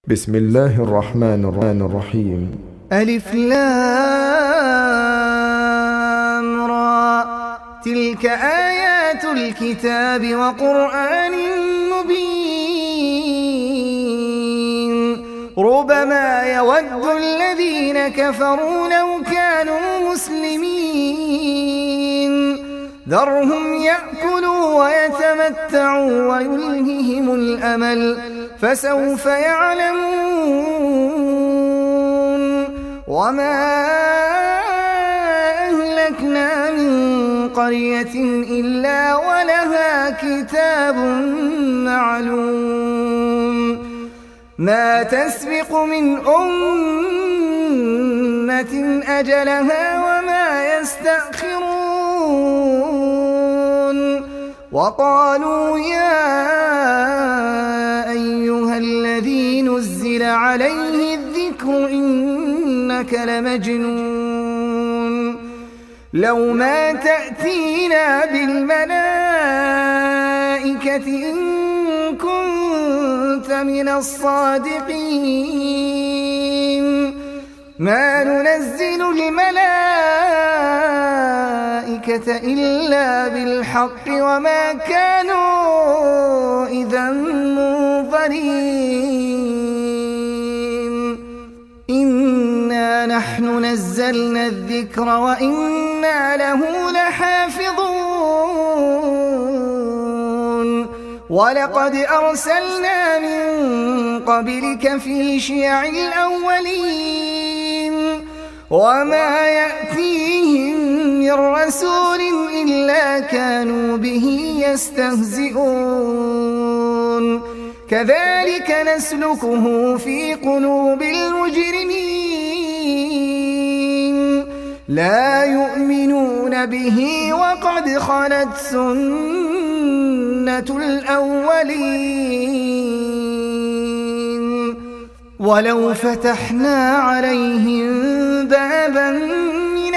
بسم الله الرحمن الرحيم. ألف لام را، تلك آيات الكتاب وقرآن مبين. ربما يود الذين كفروا لو كانوا مسلمين، ذرهم يأكلوا ويتمتعوا ويلههم الأمل، فسوف يعلمون. وما أهلكنا من قرية إلا ولها كتاب معلوم، ما تسبق من أمة أجلها وما يستأخرون. وقالوا يا أيها الذي نزل عليه الذكر إنك لمجنون، لو ما تأتينا بالملائكة إن كنت من الصادقين. ما ننزل الملائكة إلا بالحق وما كانوا إذا منظرين. إنا نحن نزلنا الذكر وإنا له لحافظون. ولقد أرسلنا من قبلك في شيع الأولين، وما يأتيهم من رسول إلا كانوا به يستهزئون. كذلك نسلكه في قلوب المجرمين، لا يؤمنون به وقد خلت سنة الأولين. ولو فتحنا عليهم بابا من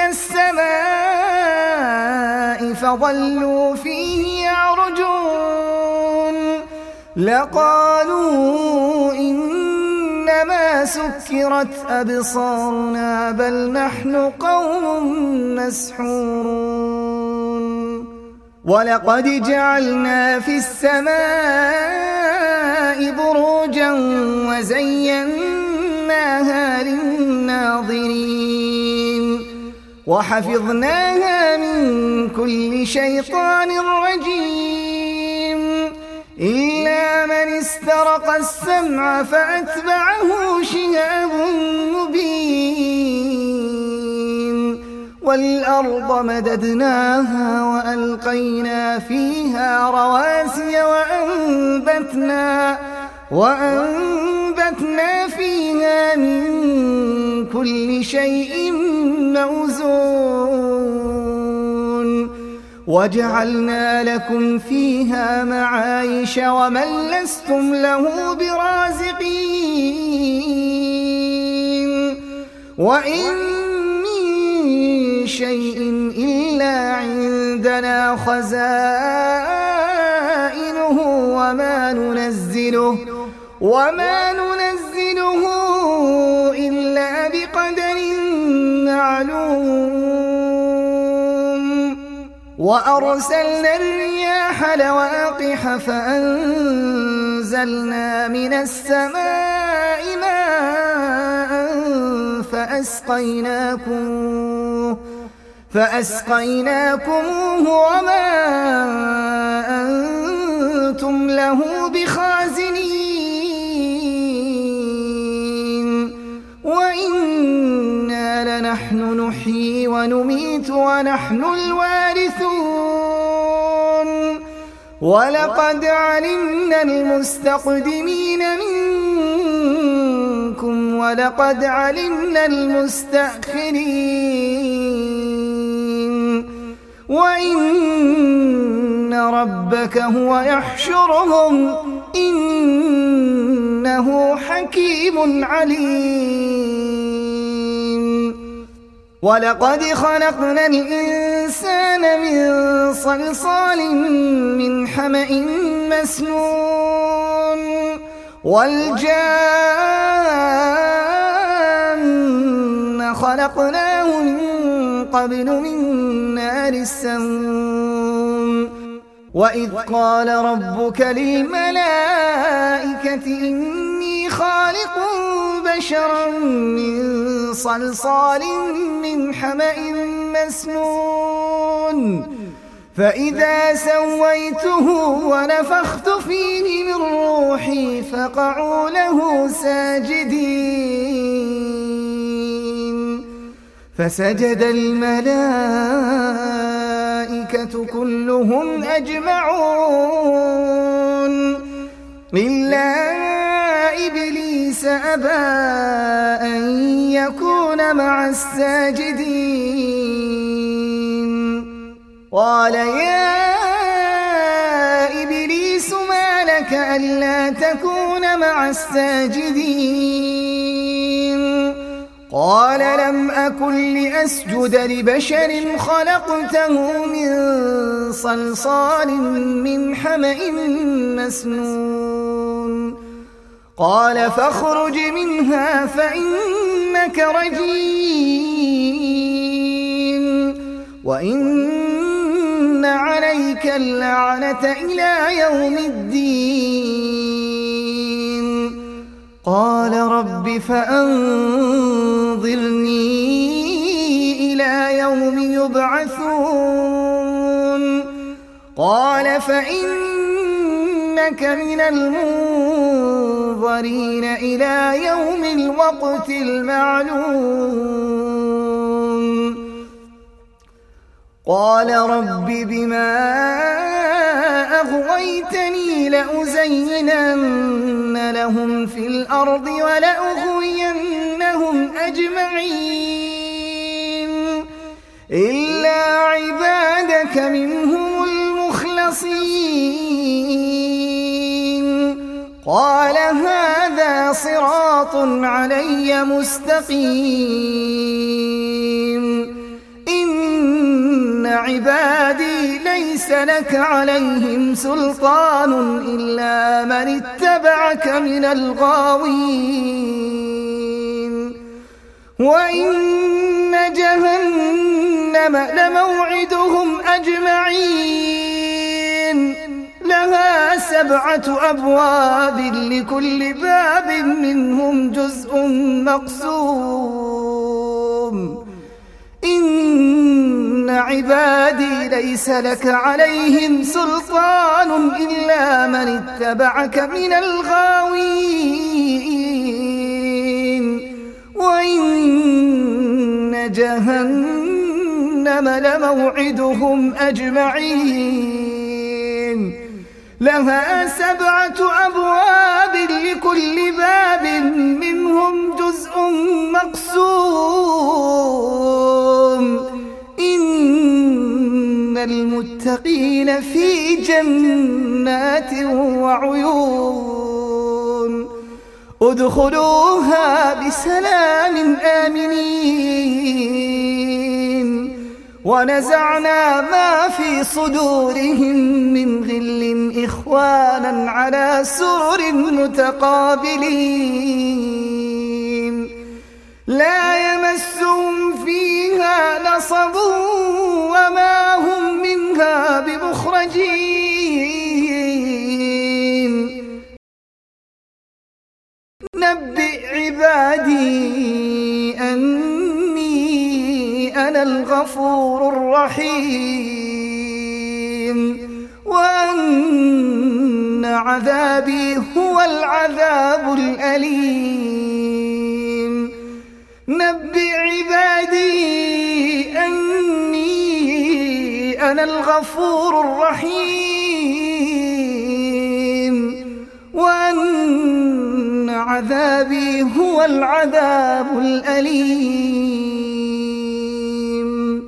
السماء فظلوا فيه يعرجون لقالوا إنما سكرت أبصارنا بل نحن قوم مسحورون. ولقد جعلنا في السماء بروجا وزيناها للناظرين، وحفظناها من كل شيطان رجيم، إلا من استرق السمع فأتبعه شهاب مبين. والأرض مددناها وألقينا فيها رواسي وأنبتنا فيها من كل شيء موزون. وجعلنا لكم فيها معايش ومن لستم له برازقين. وإن من شيء إلا عندنا خزائنه وما ننزله إلا بقدر معلوم. وأرسلنا الرياح لواقح فأنزلنا من السماء ماء فأسقيناكموه وما أنتم له بخازنين. وإنا لنحن نحيي ونميت ونحن الوارثون. ولقد علمنا المستقدمين منكم ولقد علمنا المستأخرين. وإن ربك هو يحشرهم إنه حكيم عليم. ولقد خلقنا الإنسان من صلصال من حمأ مسنون والجان الجان خلقناه من قبل من نار السموم وإذ قال ربك للملائكة إني خالق بشرا من صلصال من حمأ مسنون فإذا سويته ونفخت فيه من روحي فقعوا له ساجدين فسجد الملائكة كلهم أجمعون إلا إبليس أبى أن يكون مع الساجدين قال يا إبليس ما لك ألا تكون مع الساجدين قال لم أكن لأسجد لبشر خلقته من صلصال من حمأ مسنون قال فاخرج منها فإنك رجيم وإن عليك اللعنة إلى يوم الدين قال رب فأنظرني إلى يوم يبعثون قال فإنك من المنظرين إلى يوم الوقت المعلوم قال رب بما أغويتني لأزينن لهم في الأرض ولأغوينهم أجمعين إلا عبادك منهم المخلصين قال هذا صراط علي مستقيم إن عبادي ليس لك عليهم سلطان إلا من اتبعك من الغاوين وإن جهنم لموعدهم أجمعين لها 7 أبواب لكل باب منهم جزء مقسوم إن عبادي ليس لك عليهم سلطان إلا من اتبعك من الغاوين وإن جهنم لموعدهم أجمعين لها 7 أبواب لكل باب منهم جزء مقسوم إن المتقين في جنات وعيون ادخلوها بسلام آمنين ونزعنا ما في صدورهم من غل إخوانا على سرر متقابلين لا يمسهم فيها نصب وما هم منها بمخرجين نبئ عبادي أني أنا الغفور الرحيم وأن عذابي هو العذاب الأليم نبئ عبادي أني أنا الغفور الرحيم وأن عذابي هو العذاب الأليم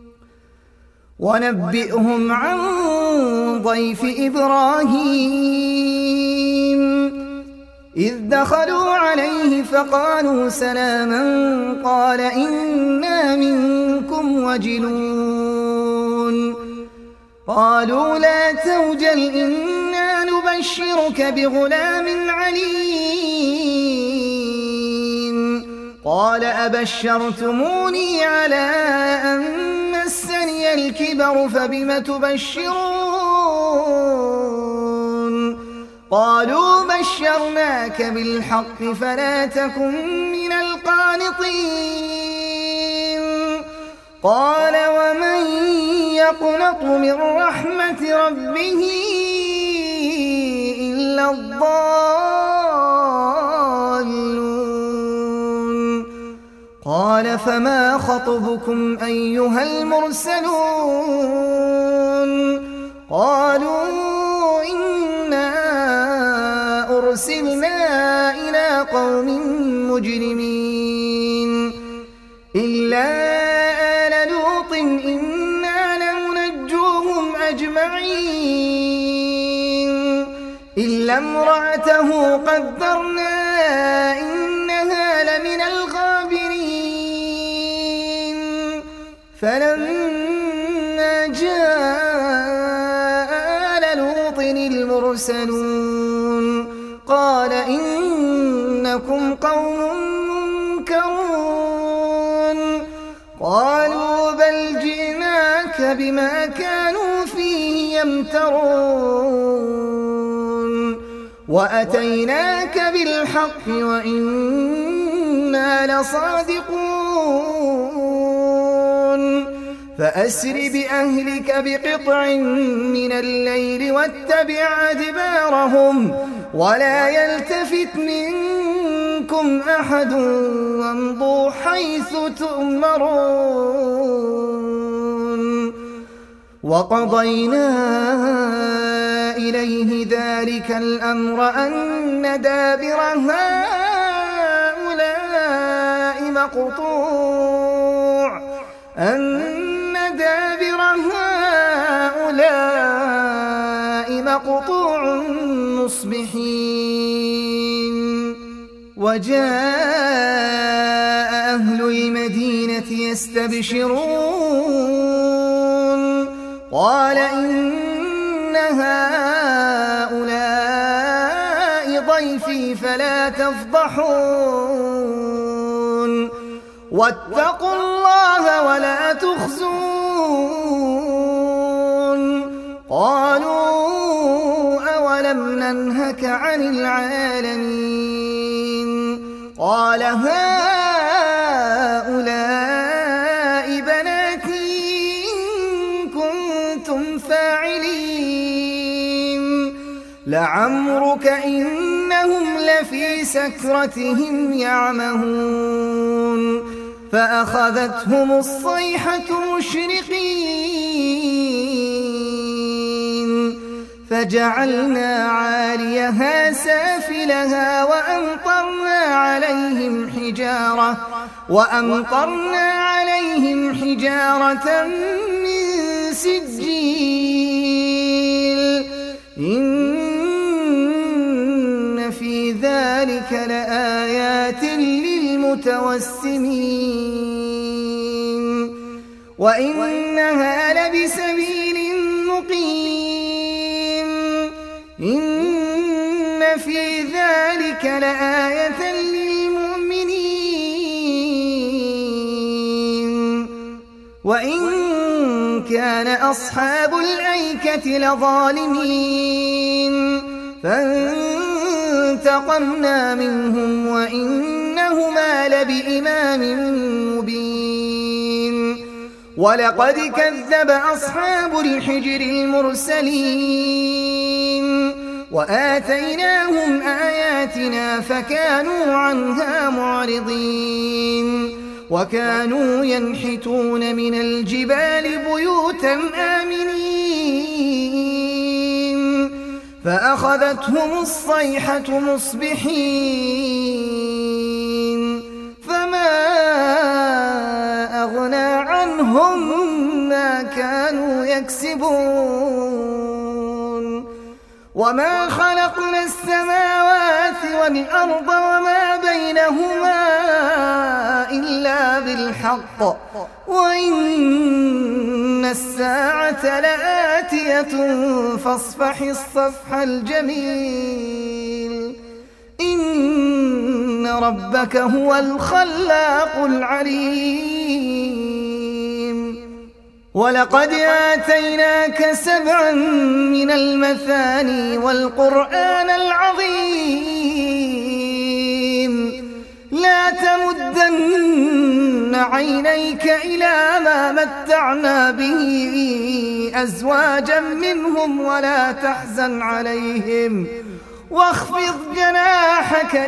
ونبئهم عن ضيف إبراهيم إذ دخلوا عليه فقالوا سلاما قال إنا منكم وجلون قالوا لا توجل إنا نبشرك بغلام عليم قال أبشرتموني على أن مسني الكبر فبم تبشرون قالوا بشرناك بالحق فلا تكن من القانطين قال ومن يقنط من رحمة ربه إلا الضالون قال فما خطبكم أيها المرسلون قالوا إنا أرسلنا إلى قوم مجرمين إلا آل لوط إنا لمنجوهم أجمعين إلا امرأته قدرنا إنها لمن الغابرين فلما جاء آل لوط المرسلون قال إنكم قوم منكرون قالوا بل جئناك بما كانوا فيه يمترون وأتيناك بالحق وإنا لصادقون فأسر بأهلك بقطع من الليل واتبع أدبارهم ولا يلتفت منكم أحد وامضوا حيث تؤمرون وقضينا إليه ذلك الأمر أن دابر هؤلاء مقطوع مصبحين وجاء أهل المدينة يستبشرون قال إن هؤلاء ضيفي فلا تفضحون واتقوا الله ولا تخزون قالوا أولم ننهك عن العالمين قال هؤلاء بناتي إن كنتم فاعلين لعمرك إنهم لفي سكرتهم يعمهون فأخذتهم الصيحة مشرقين فجعلنا عاليها سافلها وأمطرنا عليهم حجارة من سجيل إن في ذلك لآيات للمتوسمين وإنها لبسبيل مقيم إن في ذلك لآية للمؤمنين وإن كان أصحاب الأيكة لظالمين فانتقمنا منهم وإنهما لبإمام مبين ولقد كذب أصحاب الحجر المرسلين وآتيناهم آياتنا فكانوا عنها معرضين وكانوا ينحتون من الجبال بيوتا آمنين فأخذتهم الصيحة مصبحين فما أغنى عنهم ما كانوا يكسبون وما خلقنا السماوات والأرض وما بينهما إلا بالحق وإن الساعة لآتية فاصفح الصفح الجميل إن ربك هو الخلاق العليم. ولقد آتيناك 7 من المثاني والقرآن العظيم. لا تمدن عينيك إلى ما متعنا به أزواجا منهم ولا تحزن عليهم واخفض جناحك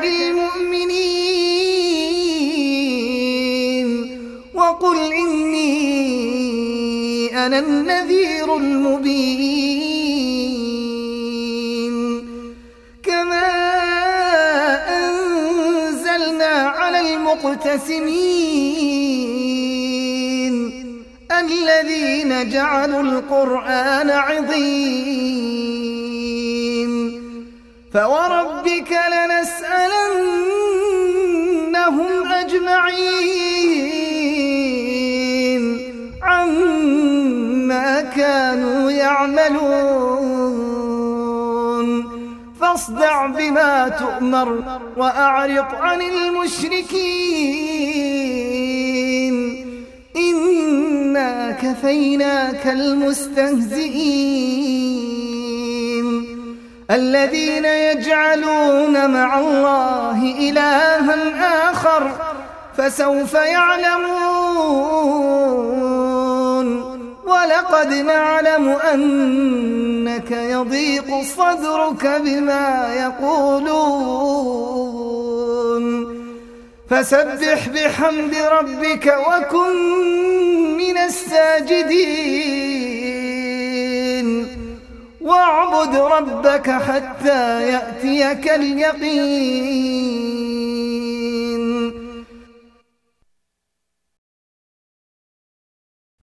للمؤمنين وقل إني أنا النذير المبين. كما أنزلنا على المقتسمين الذين جعلوا القرآن عضين. فوربك لنسألنهم أجمعين عما كانوا يعملون. فاصدع بما تؤمر وأعرض عن المشركين إنا كفيناك المستهزئين الذين يجعلون مع الله إلها آخر فسوف يعلمون. ولقد نعلم أنك يضيق صدرك بما يقولون فسبح بحمد ربك وكن من الساجدين واعبد ربك حتى يأتيك اليقين.